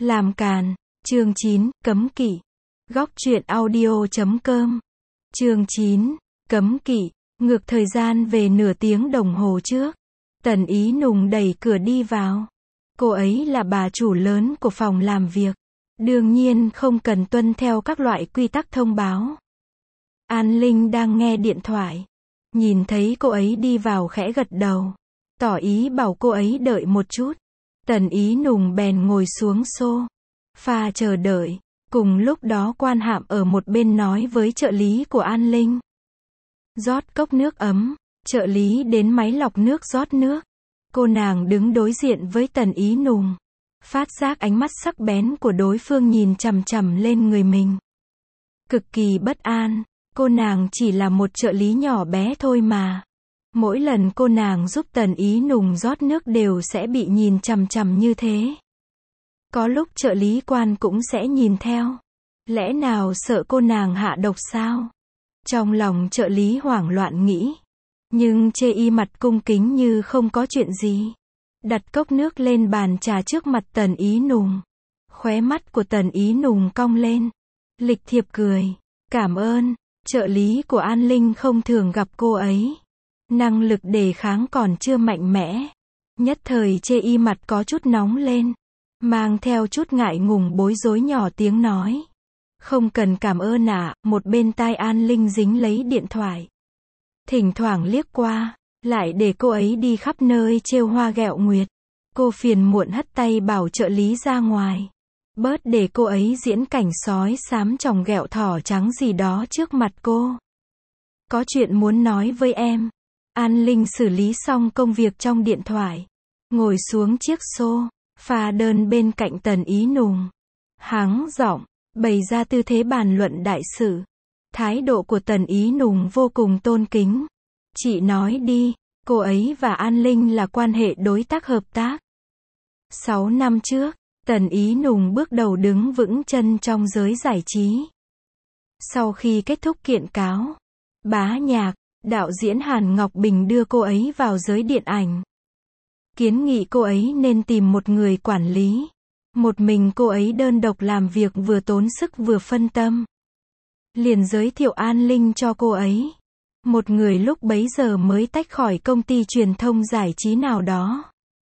Làm càn. Chương 9, cấm kỵ. Góc truyện audio.com. Chương 9, cấm kỵ. Ngược thời gian về nửa tiếng đồng hồ trước. Tần Ý Nùng đẩy cửa đi vào. Cô ấy là bà chủ lớn của phòng làm việc. Đương nhiên không cần tuân theo các loại quy tắc thông báo. An Linh đang nghe điện thoại. Nhìn thấy cô ấy đi vào khẽ gật đầu. Tỏ ý bảo cô ấy đợi một chút. Tần Ý Nùng bèn ngồi xuống sofa chờ đợi. Cùng lúc đó Quan Hạm ở một bên nói với trợ lý của An Linh. Rót cốc nước ấm. Trợ lý đến máy lọc nước rót nước. Cô nàng đứng đối diện với Tần Ý Nùng. Phát giác ánh mắt sắc bén của đối phương nhìn chằm chằm lên người mình. Cực kỳ bất an. Cô nàng chỉ là một trợ lý nhỏ bé thôi mà. Mỗi lần cô nàng giúp Tần Ý Nùng rót nước đều sẽ bị nhìn chằm chằm như thế. Có lúc trợ lý Quan cũng sẽ nhìn theo. Lẽ nào sợ cô nàng hạ độc sao? Trong lòng trợ lý hoảng loạn nghĩ. Nhưng chê y mặt cung kính như không có chuyện gì. Đặt cốc nước lên bàn trà trước mặt Tần Ý Nùng. Khóe mắt của Tần Ý Nùng cong lên. Lịch thiệp cười. Cảm ơn. Trợ lý của An Linh không thường gặp cô ấy. Năng lực đề kháng còn chưa mạnh mẽ. Nhất thời chê y mặt có chút nóng lên. Mang theo chút ngại ngùng bối rối nhỏ tiếng nói. Không cần cảm ơn ạ. Một bên tai An Linh dính lấy điện thoại. Thỉnh thoảng liếc qua. Lại để cô ấy đi khắp nơi trêu hoa ghẹo nguyệt. Cô phiền muộn hất tay bảo trợ lý ra ngoài. Bớt để cô ấy diễn cảnh sói xám chòng ghẹo thỏ trắng gì đó trước mặt cô. Có chuyện muốn nói với em. An Linh xử lý xong công việc trong điện thoại. Ngồi xuống chiếc sofa đơn bên cạnh Tần Ý Nùng. Hắng giọng, bày ra tư thế bàn luận đại sự. Thái độ của Tần Ý Nùng vô cùng tôn kính. Chị nói đi, cô ấy và An Linh là quan hệ đối tác hợp tác. 6 năm trước, Tần Ý Nùng bước đầu đứng vững chân trong giới giải trí. Sau khi kết thúc kiện cáo, bá nhạc, đạo diễn Hàn Ngọc Bình đưa cô ấy vào giới điện ảnh. Kiến nghị cô ấy nên tìm một người quản lý. Một mình cô ấy đơn độc làm việc vừa tốn sức vừa phân tâm. Liền giới thiệu An Linh cho cô ấy. Một người lúc bấy giờ mới tách khỏi công ty truyền thông giải trí nào đó.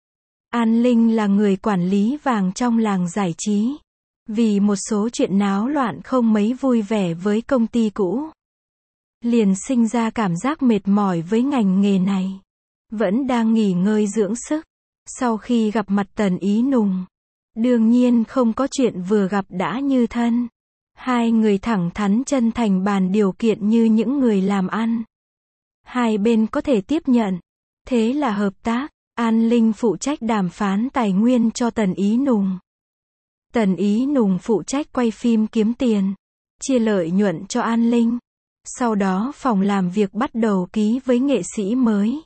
An Linh là người quản lý vàng trong làng giải trí. Vì một số chuyện náo loạn không mấy vui vẻ với công ty cũ. Liền sinh ra cảm giác mệt mỏi với ngành nghề này. Vẫn đang nghỉ ngơi dưỡng sức. Sau khi gặp mặt Tần Ý Nùng. Đương nhiên không có chuyện vừa gặp đã như thân. Hai người thẳng thắn chân thành bàn điều kiện như những người làm ăn. Hai bên có thể tiếp nhận. Thế là hợp tác. An Linh phụ trách đàm phán tài nguyên cho Tần Ý Nùng. Tần Ý Nùng phụ trách quay phim kiếm tiền. Chia lợi nhuận cho An Linh. Sau đó phòng làm việc bắt đầu ký với nghệ sĩ mới.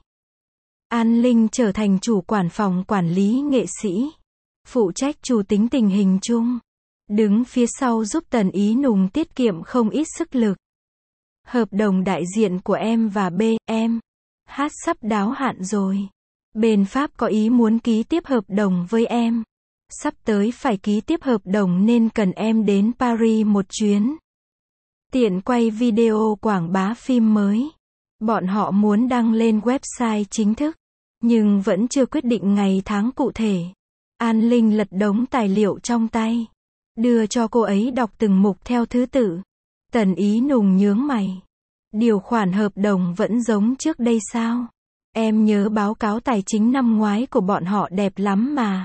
An Linh trở thành chủ quản phòng quản lý nghệ sĩ. Phụ trách chủ tính tình hình chung. Đứng phía sau giúp Tần Ý Nùng tiết kiệm không ít sức lực. Hợp đồng đại diện của em và B.M.H sắp đáo hạn rồi. Bên Pháp có ý muốn ký tiếp hợp đồng với em. Sắp tới phải ký tiếp hợp đồng nên cần em đến Paris một chuyến. Tiện quay video quảng bá phim mới. Bọn họ muốn đăng lên website chính thức. Nhưng vẫn chưa quyết định ngày tháng cụ thể. An Linh lật đống tài liệu trong tay. Đưa cho cô ấy đọc từng mục theo thứ tự. Tần Ý Nùng nhướng mày. Điều khoản hợp đồng vẫn giống trước đây sao? Em nhớ báo cáo tài chính năm ngoái của bọn họ đẹp lắm mà.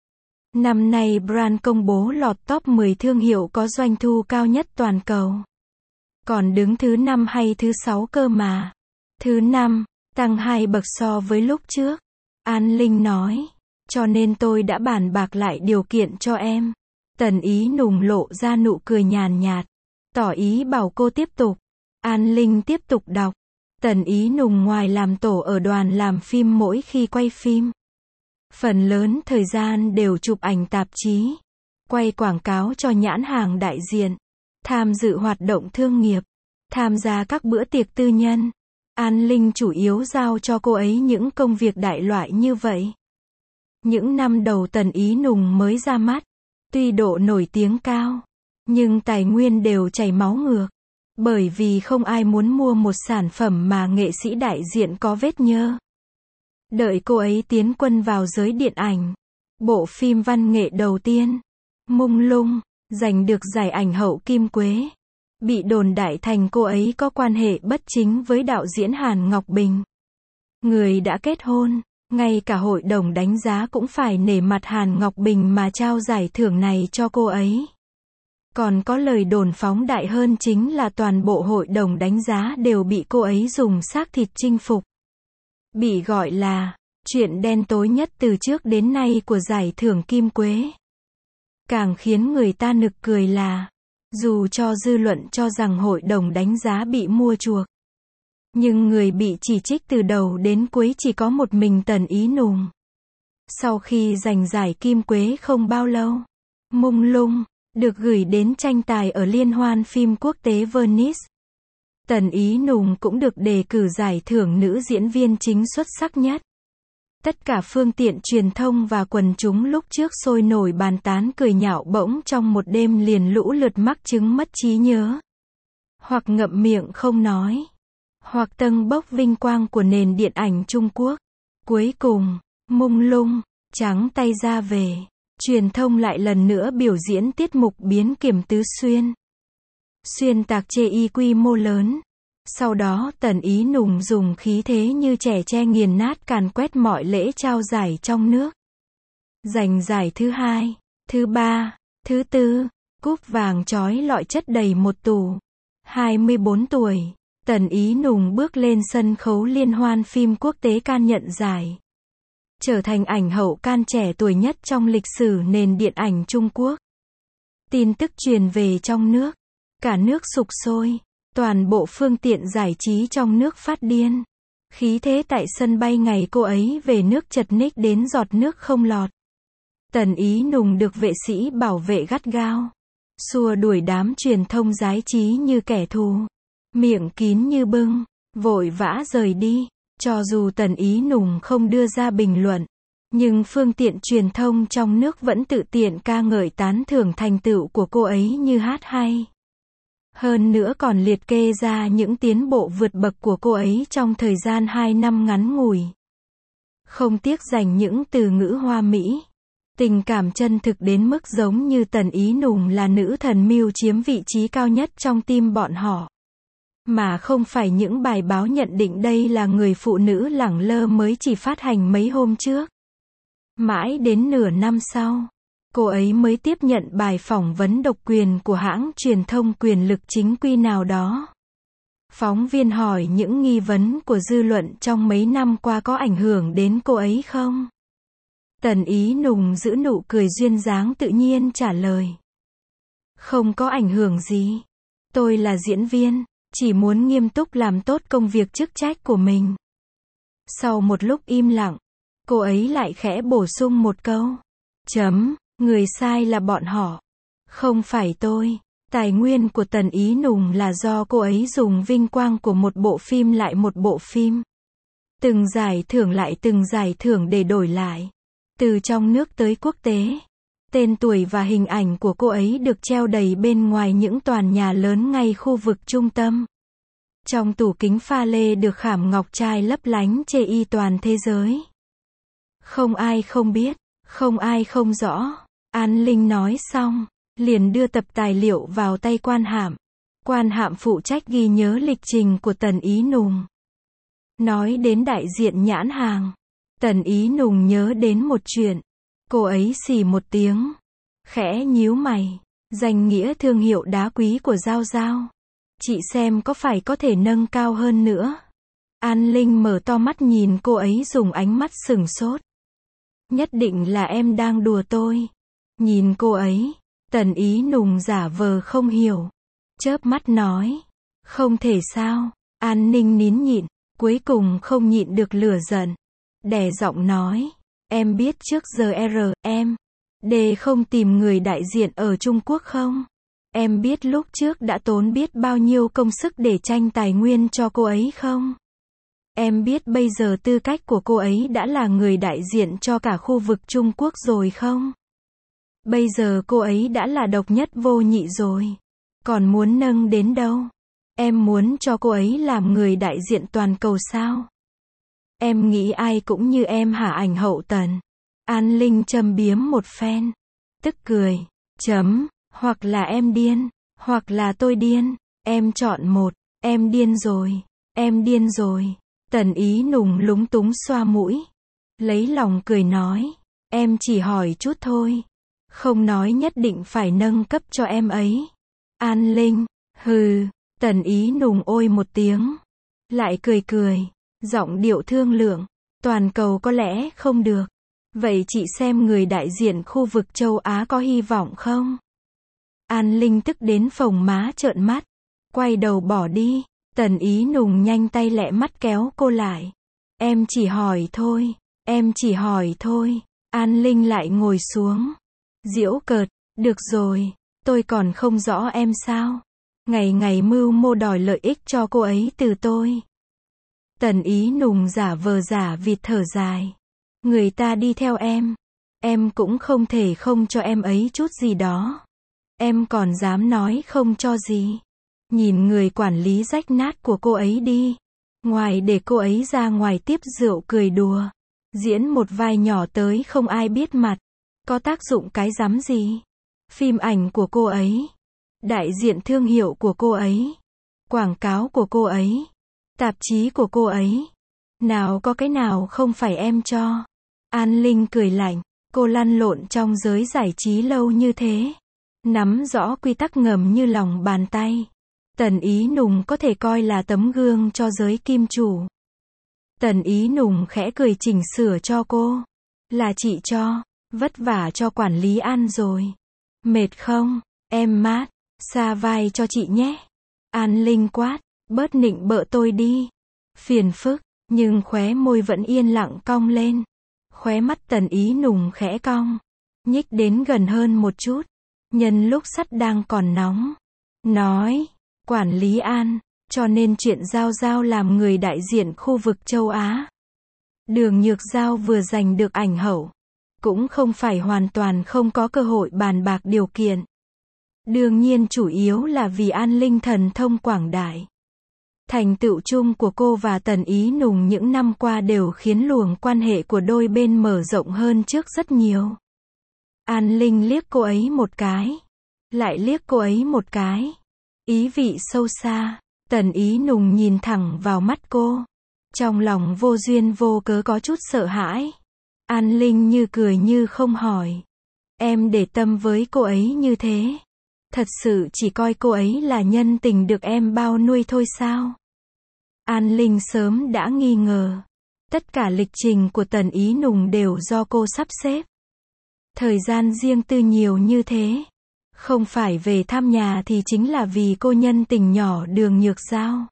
Năm nay brand công bố lọt top 10 thương hiệu có doanh thu cao nhất toàn cầu. Còn đứng thứ 5 hay thứ 6 cơ mà. Thứ 5, tăng 2 bậc so với lúc trước. An Linh nói. Cho nên tôi đã bàn bạc lại điều kiện cho em. Tần Ý Nùng lộ ra nụ cười nhàn nhạt. Tỏ ý bảo cô tiếp tục. An Linh tiếp tục đọc. Tần Ý Nùng ngoài làm tổ ở đoàn làm phim mỗi khi quay phim. Phần lớn thời gian đều chụp ảnh tạp chí. Quay quảng cáo cho nhãn hàng đại diện. Tham dự hoạt động thương nghiệp. Tham gia các bữa tiệc tư nhân. An Linh chủ yếu giao cho cô ấy những công việc đại loại như vậy. Những năm đầu Tần Ý Nùng mới ra mắt. Tuy độ nổi tiếng cao, nhưng tài nguyên đều chảy máu ngược. Bởi vì không ai muốn mua một sản phẩm mà nghệ sĩ đại diện có vết nhơ. Đợi cô ấy tiến quân vào giới điện ảnh, bộ phim văn nghệ đầu tiên, Mông Lung, giành được giải ảnh hậu Kim Quế, bị đồn đại thành cô ấy có quan hệ bất chính với đạo diễn Hàn Ngọc Bình. Người đã kết hôn, ngay cả hội đồng đánh giá cũng phải nể mặt Hàn Ngọc Bình mà trao giải thưởng này cho cô ấy. Còn có lời đồn phóng đại hơn chính là toàn bộ hội đồng đánh giá đều bị cô ấy dùng xác thịt chinh phục. Bị gọi là chuyện đen tối nhất từ trước đến nay của giải thưởng Kim Quế. Càng khiến người ta nực cười là, dù cho dư luận cho rằng hội đồng đánh giá bị mua chuộc, nhưng người bị chỉ trích từ đầu đến cuối chỉ có một mình Tần Ý Nùng. Sau khi giành giải Kim Quế không bao lâu, Mông Lung được gửi đến tranh tài ở Liên hoan phim quốc tế Venice. Tần Ý Nùng cũng được đề cử giải thưởng nữ diễn viên chính xuất sắc nhất. Tất cả phương tiện truyền thông và quần chúng lúc trước sôi nổi bàn tán cười nhạo bỗng trong một đêm liền lũ lượt mắc chứng mất trí nhớ. Hoặc ngậm miệng không nói, hoặc tâng bốc vinh quang của nền điện ảnh Trung Quốc. Cuối cùng, Mông Lung trắng tay ra về. Truyền thông lại lần nữa biểu diễn tiết mục biến kiểm tứ xuyên. Xuyên tạc chê y quy mô lớn. Sau đó Tần Ý Nùng dùng khí thế như trẻ tre nghiền nát càn quét mọi lễ trao giải trong nước. Giành giải thứ 2, thứ 3, thứ 4, cúp vàng chói lọi chất đầy một tủ. 24 tuổi, Tần Ý Nùng bước lên sân khấu Liên hoan phim quốc tế Cannes nhận giải. Trở thành ảnh hậu Cannes trẻ tuổi nhất trong lịch sử nền điện ảnh Trung Quốc. Tin tức truyền về trong nước, cả nước sục sôi, toàn bộ phương tiện giải trí trong nước phát điên. Khí thế tại sân bay ngày cô ấy về nước chật ních đến giọt nước không lọt. Tần Ý Nùng được vệ sĩ bảo vệ gắt gao, xua đuổi đám truyền thông giải trí như kẻ thù, miệng kín như bưng, vội vã rời đi. Cho dù Tần Ý Nùng không đưa ra bình luận, nhưng phương tiện truyền thông trong nước vẫn tự tiện ca ngợi tán thưởng thành tựu của cô ấy như hát hay. Hơn nữa còn liệt kê ra những tiến bộ vượt bậc của cô ấy trong thời gian 2 năm ngắn ngủi. Không tiếc dành những từ ngữ hoa mỹ, tình cảm chân thực đến mức giống như Tần Ý Nùng là nữ thần mưu chiếm vị trí cao nhất trong tim bọn họ. Mà không phải những bài báo nhận định đây là người phụ nữ lẳng lơ mới chỉ phát hành mấy hôm trước. Mãi đến nửa năm sau, cô ấy mới tiếp nhận bài phỏng vấn độc quyền của hãng truyền thông quyền lực chính quy nào đó. Phóng viên hỏi những nghi vấn của dư luận trong mấy năm qua có ảnh hưởng đến cô ấy không? Tần Ý Nùng giữ nụ cười duyên dáng tự nhiên trả lời. Không có ảnh hưởng gì. Tôi là diễn viên, chỉ muốn nghiêm túc làm tốt công việc chức trách của mình. Sau một lúc im lặng, cô ấy lại khẽ bổ sung một câu. Người sai là bọn họ. Không phải tôi. Tài nguyên của Tần Ý Nùng là do cô ấy dùng vinh quang của một bộ phim lại một bộ phim. Từng giải thưởng lại từng giải thưởng để đổi lại. Từ trong nước tới quốc tế. Tên tuổi và hình ảnh của cô ấy được treo đầy bên ngoài những tòa nhà lớn ngay khu vực trung tâm. Trong tủ kính pha lê được khảm ngọc trai lấp lánh chê y toàn thế giới. Không ai không biết, không ai không rõ. An Linh nói xong, liền đưa tập tài liệu vào tay quan hạm. Quan hạm phụ trách ghi nhớ lịch trình của Tần Ý Nùng. Nói đến đại diện nhãn hàng, Tần Ý Nùng nhớ đến một chuyện. Cô ấy xì một tiếng, khẽ nhíu mày. Danh nghĩa thương hiệu đá quý của Giao Giao. Chị xem có phải có thể nâng cao hơn nữa. An Linh mở to mắt nhìn cô ấy dùng ánh mắt sửng sốt. Nhất định là em đang đùa tôi. Nhìn cô ấy, Tần Ý Nùng giả vờ không hiểu. Chớp mắt nói. Không thể sao. An Ninh nín nhịn, cuối cùng không nhịn được lửa giận. Đè giọng nói. Em biết trước giờ em không tìm người đại diện ở Trung Quốc không? Em biết lúc trước đã tốn biết bao nhiêu công sức để tranh tài nguyên cho cô ấy không? Em biết bây giờ tư cách của cô ấy đã là người đại diện cho cả khu vực Trung Quốc rồi không? Bây giờ cô ấy đã là độc nhất vô nhị rồi. Còn muốn nâng đến đâu? Em muốn cho cô ấy làm người đại diện toàn cầu sao? Em nghĩ ai cũng như em hả ảnh hậu Tần? An Linh châm biếm một phen. Tức cười. Hoặc là em điên, hoặc là tôi điên. Em chọn một. Em điên rồi. Em điên rồi. Tần Ý Nùng lúng túng xoa mũi. Lấy lòng cười nói. Em chỉ hỏi chút thôi. Không nói nhất định phải nâng cấp cho em ấy. An Linh. Hừ. Tần Ý Nùng ôi một tiếng. Lại cười cười. Giọng điệu thương lượng. Toàn cầu có lẽ không được. Vậy chị xem người đại diện khu vực châu Á có hy vọng không? An Linh tức đến phồng má trợn mắt. Quay đầu bỏ đi. Tần Ý Nùng nhanh tay lẹ mắt kéo cô lại. Em chỉ hỏi thôi. Em chỉ hỏi thôi. An Linh lại ngồi xuống. Giễu cợt. Được rồi. Tôi còn không rõ em sao. Ngày ngày mưu mô đòi lợi ích cho cô ấy từ tôi. Tần Ý Nùng giả vờ giả vịt thở dài. Người ta đi theo em cũng không thể không cho em ấy chút gì đó. Em còn dám nói không cho gì. Nhìn người quản lý rách nát của cô ấy đi. Ngoài để cô ấy ra ngoài tiếp rượu cười đùa. Diễn một vai nhỏ tới không ai biết mặt. Có tác dụng cái rắm gì. Phim ảnh của cô ấy. Đại diện thương hiệu của cô ấy. Quảng cáo của cô ấy. Tạp chí của cô ấy. Nào có cái nào không phải em cho. An Linh cười lạnh. Cô lăn lộn trong giới giải trí lâu như thế. Nắm rõ quy tắc ngầm như lòng bàn tay. Tần Ý Nùng có thể coi là tấm gương cho giới kim chủ. Tần Ý Nùng khẽ cười chỉnh sửa cho cô. Là chị cho. Vất vả cho quản lý An rồi. Mệt không? Em mát. Xa vai cho chị nhé. An Linh quát. Bớt nịnh bợ tôi đi. Phiền phức. Nhưng khóe môi vẫn yên lặng cong lên. Khóe mắt Tần Ý Nùng khẽ cong. Nhích đến gần hơn một chút. Nhân lúc sắt đang còn nóng. Nói. Quản lý An. Cho nên chuyện Giao Giao làm người đại diện khu vực châu Á. Đường Nhược Giao vừa giành được ảnh hậu. Cũng không phải hoàn toàn không có cơ hội bàn bạc điều kiện. Đương nhiên chủ yếu là vì An Linh thần thông quảng đại. Thành tựu chung của cô và Tần Ý Nùng những năm qua đều khiến luồng quan hệ của đôi bên mở rộng hơn trước rất nhiều. An Linh liếc cô ấy một cái. Lại liếc cô ấy một cái. Ý vị sâu xa. Tần Ý Nùng nhìn thẳng vào mắt cô. Trong lòng vô duyên vô cớ có chút sợ hãi. An Linh như cười như không hỏi. Em để tâm với cô ấy như thế. Thật sự chỉ coi cô ấy là nhân tình được em bao nuôi thôi sao? An Linh sớm đã nghi ngờ. Tất cả lịch trình của Tần Ý Nùng đều do cô sắp xếp. Thời gian riêng tư nhiều như thế. Không phải về thăm nhà thì chính là vì cô nhân tình nhỏ Đường Nhược Giao.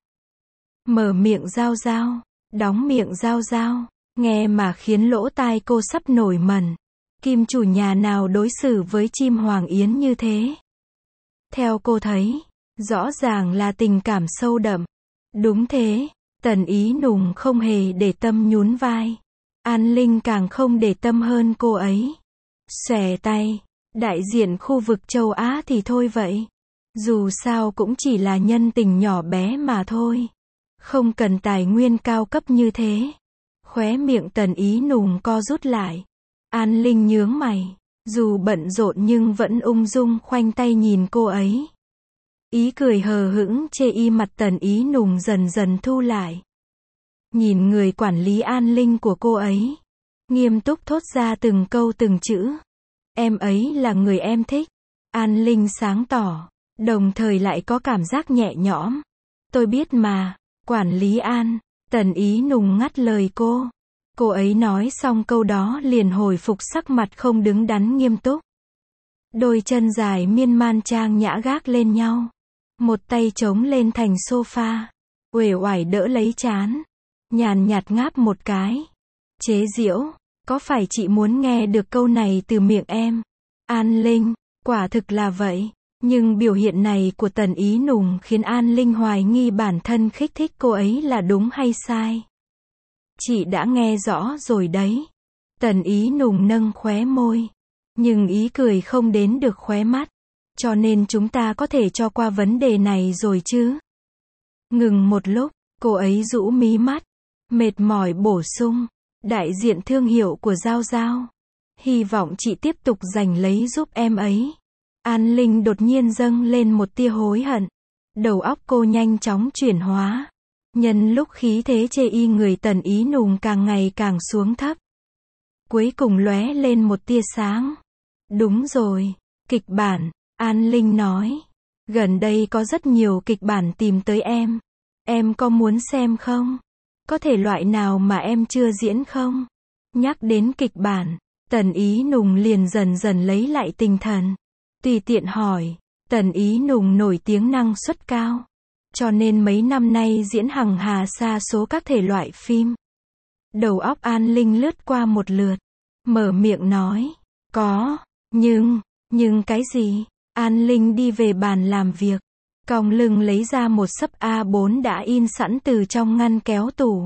Mở miệng Giao Giao, đóng miệng Giao Giao, nghe mà khiến lỗ tai cô sắp nổi mẩn. Kim chủ nhà nào đối xử với chim hoàng yến như thế? Theo cô thấy, rõ ràng là tình cảm sâu đậm. Đúng thế, Tần Ý Nùng không hề để tâm nhún vai. An Linh càng không để tâm hơn cô ấy. Xòe tay, đại diện khu vực châu Á thì thôi vậy. Dù sao cũng chỉ là nhân tình nhỏ bé mà thôi. Không cần tài nguyên cao cấp như thế. Khóe miệng Tần Ý Nùng co rút lại. An Linh nhướng mày. Dù bận rộn nhưng vẫn ung dung khoanh tay nhìn cô ấy. Ý cười hờ hững chê y mặt Tần Ý Nùng dần dần thu lại. Nhìn người quản lý An Linh của cô ấy. Nghiêm túc thốt ra từng câu từng chữ. Em ấy là người em thích. An Linh sáng tỏ. Đồng thời lại có cảm giác nhẹ nhõm. Tôi biết mà. Quản lý An. Tần Ý Nùng ngắt lời cô. Cô ấy nói xong câu đó liền hồi phục sắc mặt không đứng đắn nghiêm túc. Đôi chân dài miên man trang nhã gác lên nhau. Một tay chống lên thành sofa. Uể oải đỡ lấy trán. Nhàn nhạt ngáp một cái. Chế giễu. Có phải chị muốn nghe được câu này từ miệng em? An Linh. Quả thực là vậy. Nhưng biểu hiện này của Tần Ý Nùng khiến An Linh hoài nghi bản thân khích thích cô ấy là đúng hay sai. Chị đã nghe rõ rồi đấy. Tần Ý Nùng nâng khóe môi. Nhưng ý cười không đến được khóe mắt. Cho nên chúng ta có thể cho qua vấn đề này rồi chứ? Ngừng một lúc, cô ấy rũ mí mắt. Mệt mỏi bổ sung. Đại diện thương hiệu của Giao Giao. Hy vọng chị tiếp tục giành lấy giúp em ấy. An Linh đột nhiên dâng lên một tia hối hận. Đầu óc cô nhanh chóng chuyển hóa. Nhân lúc khí thế chê y người Tần Ý Nùng càng ngày càng xuống thấp. Cuối cùng lóe lên một tia sáng. Đúng rồi, kịch bản, An Linh nói. Gần đây có rất nhiều kịch bản tìm tới em. Em có muốn xem không? Có thể loại nào mà em chưa diễn không? Nhắc đến kịch bản, Tần Ý Nùng liền dần dần lấy lại tinh thần. Tùy tiện hỏi, Tần Ý Nùng nổi tiếng năng suất cao. Cho nên mấy năm nay diễn hằng hà sa số các thể loại phim. Đầu óc An Linh lướt qua một lượt. Mở miệng nói. Có, nhưng cái gì? An Linh đi về bàn làm việc. Còng lưng lấy ra một xấp A4 đã in sẵn từ trong ngăn kéo tủ.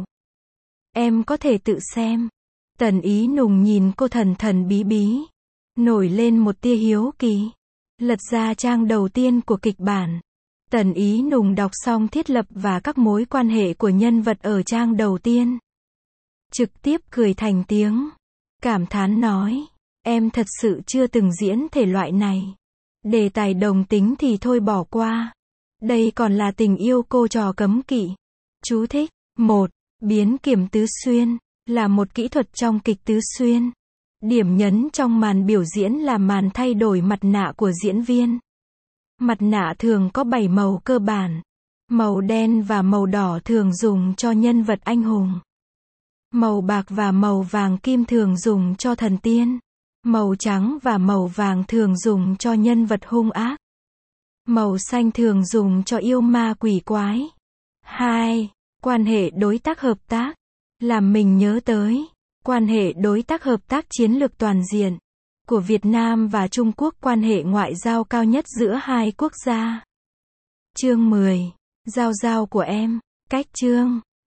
Em có thể tự xem. Tần Ý Nùng nhìn cô thần thần bí bí. Nổi lên một tia hiếu kỳ. Lật ra trang đầu tiên của kịch bản. Tần Ý Nùng đọc xong thiết lập và các mối quan hệ của nhân vật ở trang đầu tiên. Trực tiếp cười thành tiếng. Cảm thán nói. Em thật sự chưa từng diễn thể loại này. Đề tài đồng tính thì thôi bỏ qua. Đây còn là tình yêu cô trò cấm kỵ. Chú thích. 1. Biến kiểm tứ xuyên. Là một kỹ thuật trong kịch tứ xuyên. Điểm nhấn trong màn biểu diễn là màn thay đổi mặt nạ của diễn viên. Mặt nạ thường có 7 màu cơ bản. Màu đen và màu đỏ thường dùng cho nhân vật anh hùng. Màu bạc và màu vàng kim thường dùng cho thần tiên. Màu trắng và màu vàng thường dùng cho nhân vật hung ác. Màu xanh thường dùng cho yêu ma quỷ quái. 2. Quan hệ đối tác hợp tác. Làm mình nhớ tới. Quan hệ đối tác hợp tác chiến lược toàn diện. Của Việt Nam và Trung Quốc, quan hệ ngoại giao cao nhất giữa hai quốc gia. Chương 10. Giao giao của em. Cách chương.